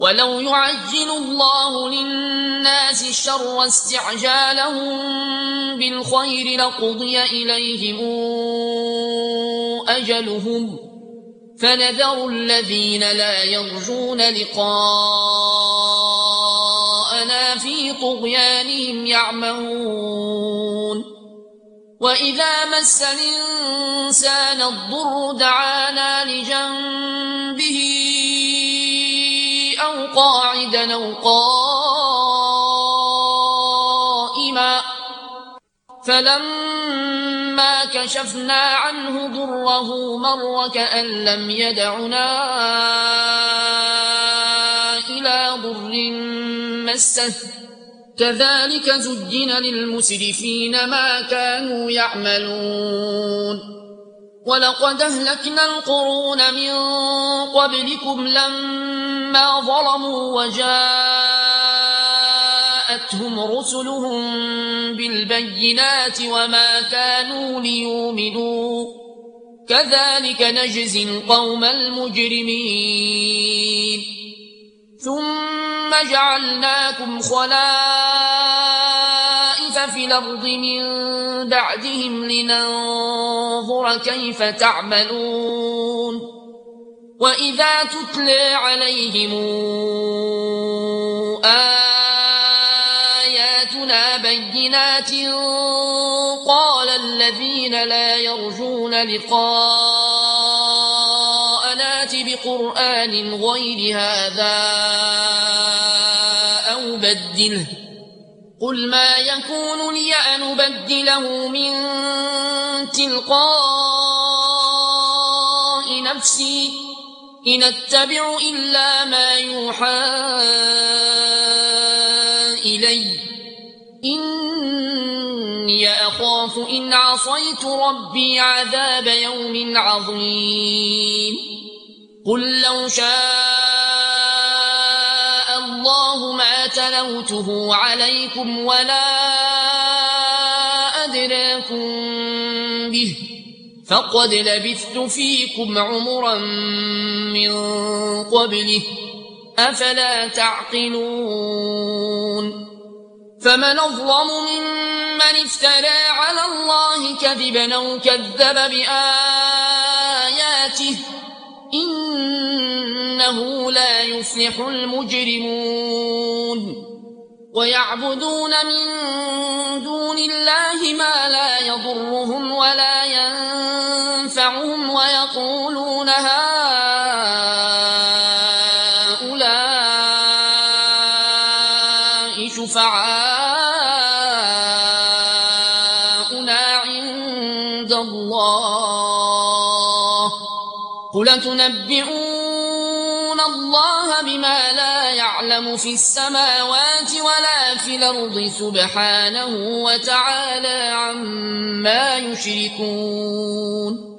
ولو يعجل الله للناس الشر استعجالهم بالخير لقضي إليهم أجلهم فنذر الذين لا يرجون لقاءنا في طغيانهم يعمهون وإذا مس الإنسان الضر دعانا لجنبه أو قاعدا أو قائما فلما كشفنا عنه ضره مر كأن لم يدعنا إلى ضر مسه كذلك زجن للمسرفين ما كانوا يعملون ولقد أهلكنا القرون من قبلكم لما ظلموا وجاءتهم رسلهم بالبينات وما كانوا ليؤمنوا كذلك نجزي القوم المجرمين ثم جعلناكم خلائف في الأرض من بعدهم لننظر كيف تعملون وإذا تتلى عليهم آياتنا بينات قال الذين لا يرجون لقاءنا ائت بقرآن غير هذا أو بدله قل ما يكون لي أن أبدله من تلقاء نفسي إن أتبع إلا ما يوحى إلي إني أخاف إن عصيت ربي عذاب يوم عظيم قل لو شاء الله ما تلوته عليكم ولا أدراكم به فقد لبثت فيكم عمرا من قبله أفلا تعقلون فمن أظلم ممن افترى على الله كذبا أو كذب بآياته إنه لا يفلح المجرمون ويعبدون من دون الله ما لا يضرهم ولا ينفعهم ويقولون هؤلاء شفعاؤنا عند الله قل تنبئون الله بما لا يعلم في السماوات ولا في الأرض سبحانه وتعالى عما يشركون